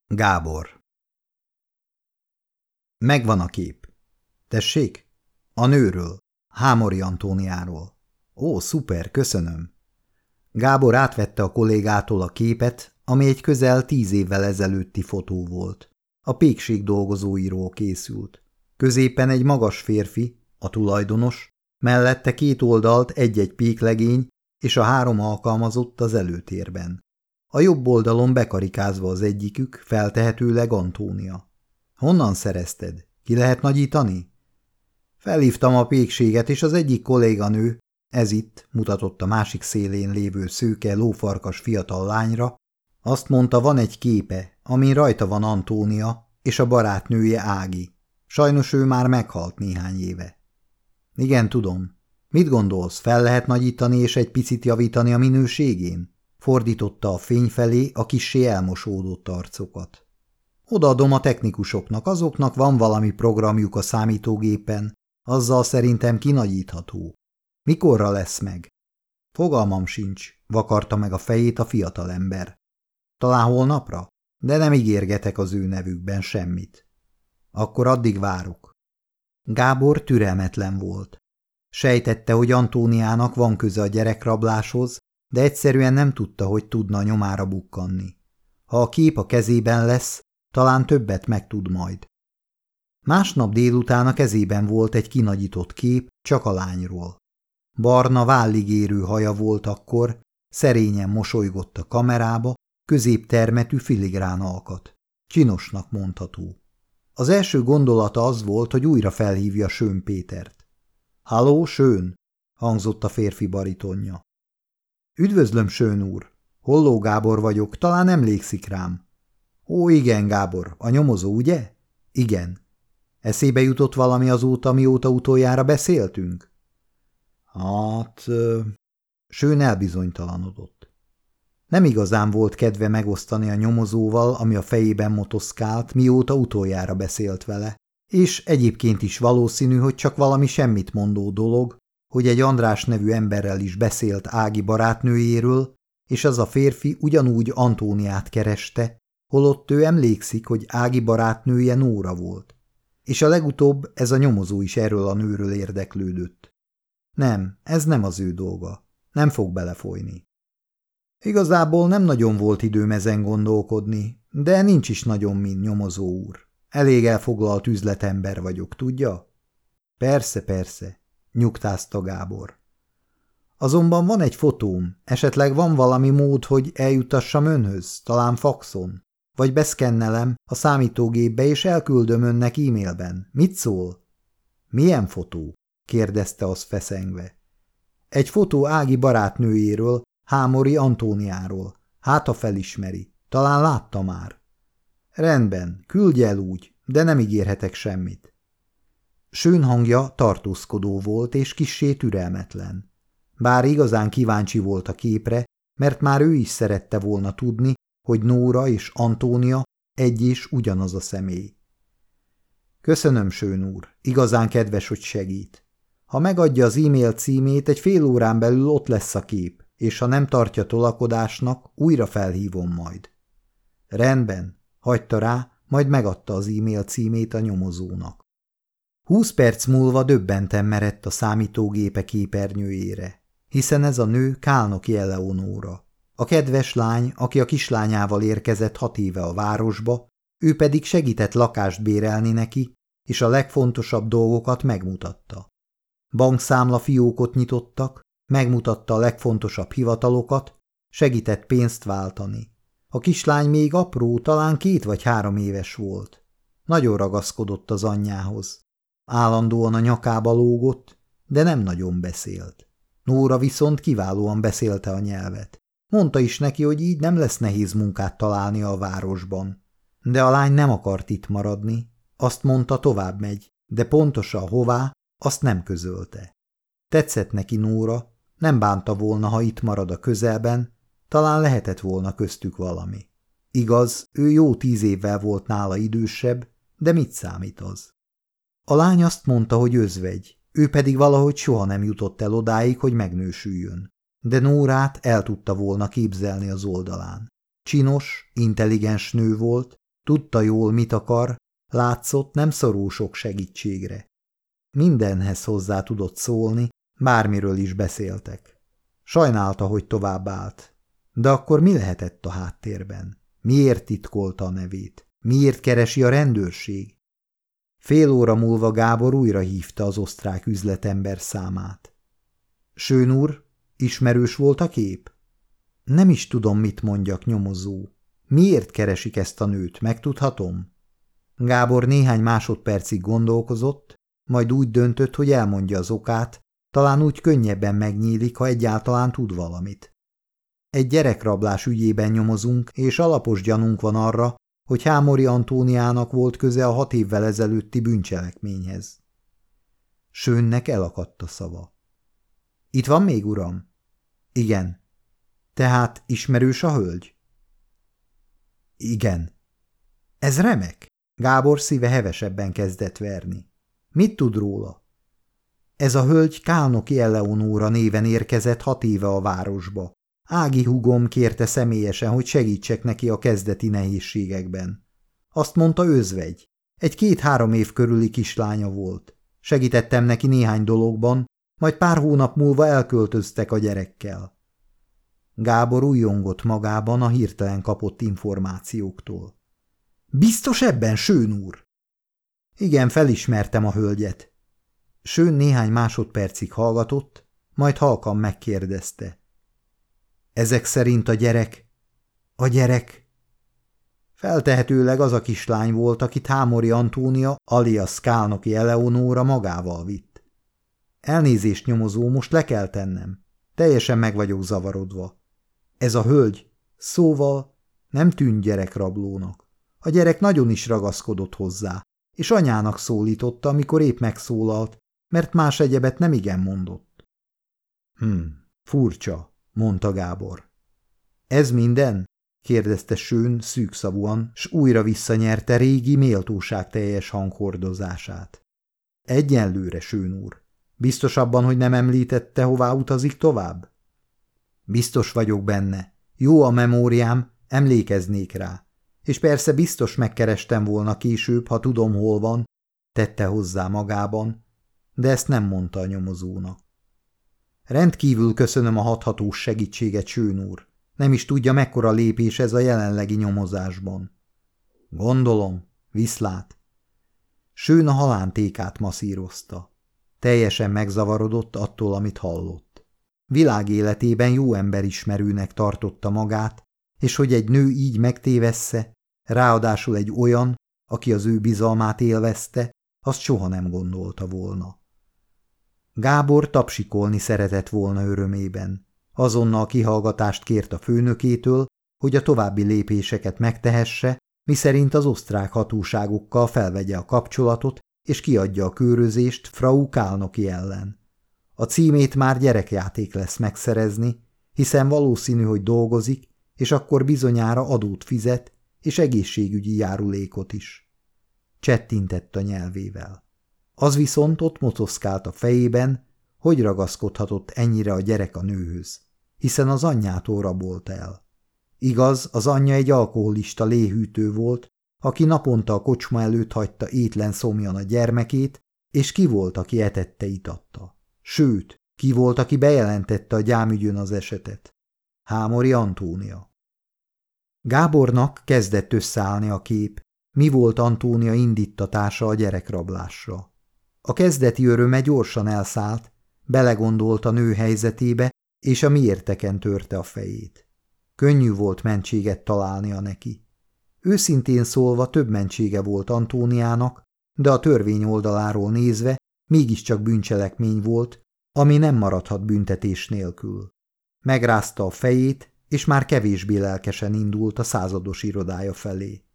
Gábor. Megvan a kép. Tessék? A nőről, Hámori Antóniáról. Ó, szuper, köszönöm. Gábor átvette a kollégától a képet, ami egy közel 10 évvel ezelőtti fotó volt. A pékség dolgozóiról készült. Középen egy magas férfi, a tulajdonos, mellette két oldalt egy-egy péklegény, és a 3 alkalmazott az előtérben. A jobb oldalon bekarikázva az egyikük, feltehetőleg Antónia. Honnan szerezted? Ki lehet nagyítani? Felhívtam a pékséget, és az egyik kolléganő, ez itt, mutatott a másik szélén lévő szőke, lófarkas fiatal lányra, azt mondta, van egy képe, amin rajta van Antónia, és a barátnője Ági. Sajnos ő már meghalt néhány éve. Igen, tudom. Mit gondolsz, fel lehet nagyítani és egy picit javítani a minőségén? Fordította a fény felé a kissé elmosódott arcokat. Odaadom a technikusoknak, azoknak van valami programjuk a számítógépen, azzal szerintem kinagyítható. Mikorra lesz meg? Fogalmam sincs, vakarta meg a fejét a fiatalember. Talán holnapra? De nem ígérgetek az ő nevükben semmit. Akkor addig várok. Gábor türelmetlen volt. Sejtette, hogy Antóniának van köze a gyerekrabláshoz, de egyszerűen nem tudta, hogy tudna nyomára bukkanni. Ha a kép a kezében lesz, talán többet megtud majd. Másnap délután a kezében volt egy kinagyított kép csak a lányról. Barna, vállig érő haja volt akkor, szerényen mosolygott a kamerába, középtermetű filigrán alkat. Csinosnak mondható. Az első gondolata az volt, hogy újra felhívja Schön Pétert. – Halló, Schön! – hangzott a férfi baritonja. – Üdvözlöm, Schön úr! Holló Gábor vagyok, talán emlékszik rám. – Ó, igen, Gábor, a nyomozó, ugye? – Igen. – Eszébe jutott valami azóta, mióta utoljára beszéltünk? – Hát... Schön elbizonytalanodott. Nem igazán volt kedve megosztani a nyomozóval, ami a fejében motoszkált, mióta utoljára beszélt vele, és egyébként is valószínű, hogy csak valami semmit mondó dolog, hogy egy András nevű emberrel is beszélt Ági barátnőjéről, és az a férfi ugyanúgy Antóniát kereste, holott ő emlékszik, hogy Ági barátnője Nóra volt. És a legutóbb ez a nyomozó is erről a nőről érdeklődött. Nem, ez nem az ő dolga. Nem fog belefolyni. Igazából nem nagyon volt időm ezen gondolkodni, de nincs is nagyon, mint nyomozó úr. Elég elfoglalt üzletember vagyok, tudja? Persze, persze, nyugtázta Gábor. Azonban van egy fotóm, esetleg van valami mód, hogy eljutassam önhöz, talán faxon, vagy beszkennelem a számítógépbe és elküldöm önnek e-mailben. Mit szól? Milyen fotó? Kérdezte az feszengve. Egy fotó Ági barátnőjéről, Hámori Antóniáról. Hát, ha felismeri. Talán látta már. Rendben, küldj el úgy, de nem ígérhetek semmit. Schön hangja tartózkodó volt és kissé türelmetlen. Bár igazán kíváncsi volt a képre, mert már ő is szerette volna tudni, hogy Nóra és Antónia egy és ugyanaz a személy. Köszönöm, Schön úr, igazán kedves, hogy segít. Ha megadja az e-mail címét, egy fél órán belül ott lesz a kép, és ha nem tartja tolakodásnak, újra felhívom majd. Rendben, hagyta rá, majd megadta az e-mail címét a nyomozónak. 20 perc múlva döbbenten merett a számítógépe képernyőjére, hiszen ez a nő Kálnoki Eleonóra. A kedves lány, aki a kislányával érkezett 6 éve a városba, ő pedig segített lakást bérelni neki, és a legfontosabb dolgokat megmutatta. Bankszámla fiókot nyitottak, megmutatta a legfontosabb hivatalokat, segített pénzt váltani. A kislány még apró, talán 2 vagy 3 éves volt. Nagyon ragaszkodott az anyjához. Állandóan a nyakába lógott, de nem nagyon beszélt. Nóra viszont kiválóan beszélte a nyelvet. Mondta is neki, hogy így nem lesz nehéz munkát találni a városban. De a lány nem akart itt maradni. Azt mondta, tovább megy, de pontosan hová, azt nem közölte. Tetszett neki Nóra, nem bánta volna, ha itt marad a közelben, talán lehetett volna köztük valami. Igaz, ő jó 10 évvel volt nála idősebb, de mit számít az? A lány azt mondta, hogy özvegy, ő pedig valahogy soha nem jutott el odáig, hogy megnősüljön. De Nórát el tudta volna képzelni az oldalán. Csinos, intelligens nő volt, Tudta jól, mit akar, látszott, nem szorul sok segítségre. Mindenhez hozzá tudott szólni, bármiről is beszéltek. Sajnálta, hogy továbbállt. De akkor mi lehetett a háttérben? Miért titkolta a nevét? Miért keresi a rendőrség? Fél óra múlva Gábor újra hívta az osztrák üzletember számát. Schön úr, ismerős volt a kép? Nem is tudom, mit mondjak, nyomozó. Miért keresik ezt a nőt, megtudhatom? Gábor néhány másodpercig gondolkozott, majd úgy döntött, hogy elmondja az okát, talán úgy könnyebben megnyílik, ha egyáltalán tud valamit. Egy gyerekrablás ügyében nyomozunk, és alapos gyanunk van arra, hogy Hámori Antóniának volt köze a 6 évvel ezelőtti bűncselekményhez. Schönnek elakadt a szava. Itt van még, uram? Igen. Tehát ismerős a hölgy? Igen. Ez remek. Gábor szíve hevesebben kezdett verni. Mit tud róla? Ez a hölgy Kálnoki Eleonóra néven érkezett 6 éve a városba. Ági húgom kérte személyesen, hogy segítsek neki a kezdeti nehézségekben. Azt mondta, özvegy. Egy 2-3 év körüli kislánya volt. Segítettem neki néhány dologban, majd pár hónap múlva elköltöztek a gyerekkel. Gábor újjongott magában a hirtelen kapott információktól. Biztos ebben, Schön úr? Igen, felismertem a hölgyet. Schön néhány másodpercig hallgatott, majd halkan megkérdezte. Ezek szerint a gyerek? A gyerek? Feltehetőleg az a kislány volt, akit Hámori Antónia alias Kálnoki Eleonóra magával vitt. Elnézést, nyomozó, most le kell tennem. Teljesen meg vagyok zavarodva. Ez a hölgy, szóval nem tűnt gyerekrablónak. A gyerek nagyon is ragaszkodott hozzá, és anyának szólította, amikor épp megszólalt, mert más egyebet nem igen mondott. Furcsa, mondta Gábor. Ez minden? Kérdezte Schön szűkszavúan, s újra visszanyerte régi méltóságteljes hanghordozását. Egyenlőre, Schön úr. Biztos abban, hogy nem említette, hová utazik tovább? Biztos vagyok benne. Jó a memóriám, emlékeznék rá. És persze biztos megkerestem volna később, ha tudom, hol van, tette hozzá magában, de ezt nem mondta a nyomozónak. Rendkívül köszönöm a hathatós segítséget, Schön úr. Nem is tudja, mekkora lépés ez a jelenlegi nyomozásban. Gondolom, viszlát. Schön a halántékát masszírozta. Teljesen megzavarodott attól, amit hallott. Világéletében jó emberismerőnek tartotta magát, és hogy egy nő így megtévessze, ráadásul egy olyan, aki az ő bizalmát élvezte, azt soha nem gondolta volna. Gábor tapsikolni szeretett volna örömében. Azonnal kihallgatást kért a főnökétől, hogy a további lépéseket megtehesse, miszerint az osztrák hatóságokkal felvegye a kapcsolatot, és kiadja a kőrözést Frau Kálnoki ellen. A címét már gyerekjáték lesz megszerezni, hiszen valószínű, hogy dolgozik, és akkor bizonyára adót fizet, és egészségügyi járulékot is. Csettintett a nyelvével. Az viszont ott motoszkált a fejében, hogy ragaszkodhatott ennyire a gyerek a nőhöz, hiszen az anyjától rabolt el. Igaz, az anyja egy alkoholista léhűtő volt, aki naponta a kocsma előtt hagyta étlen szomjan a gyermekét, és ki volt, aki etette, itatta. Sőt, ki volt, aki bejelentette a gyámügyön az esetet? Hámori Antónia. Gábornak kezdett összeállni a kép, mi volt Antónia indíttatása a gyerekrablásra. A kezdeti öröme gyorsan elszállt, belegondolt a nő helyzetébe, és a miérteken törte a fejét. Könnyű volt mentséget találnia neki. Őszintén szólva több mentsége volt Antóniának, de a törvény oldaláról nézve mégiscsak bűncselekmény volt, ami nem maradhat büntetés nélkül. Megrázta a fejét, és már kevésbé lelkesen indult a százados irodája felé.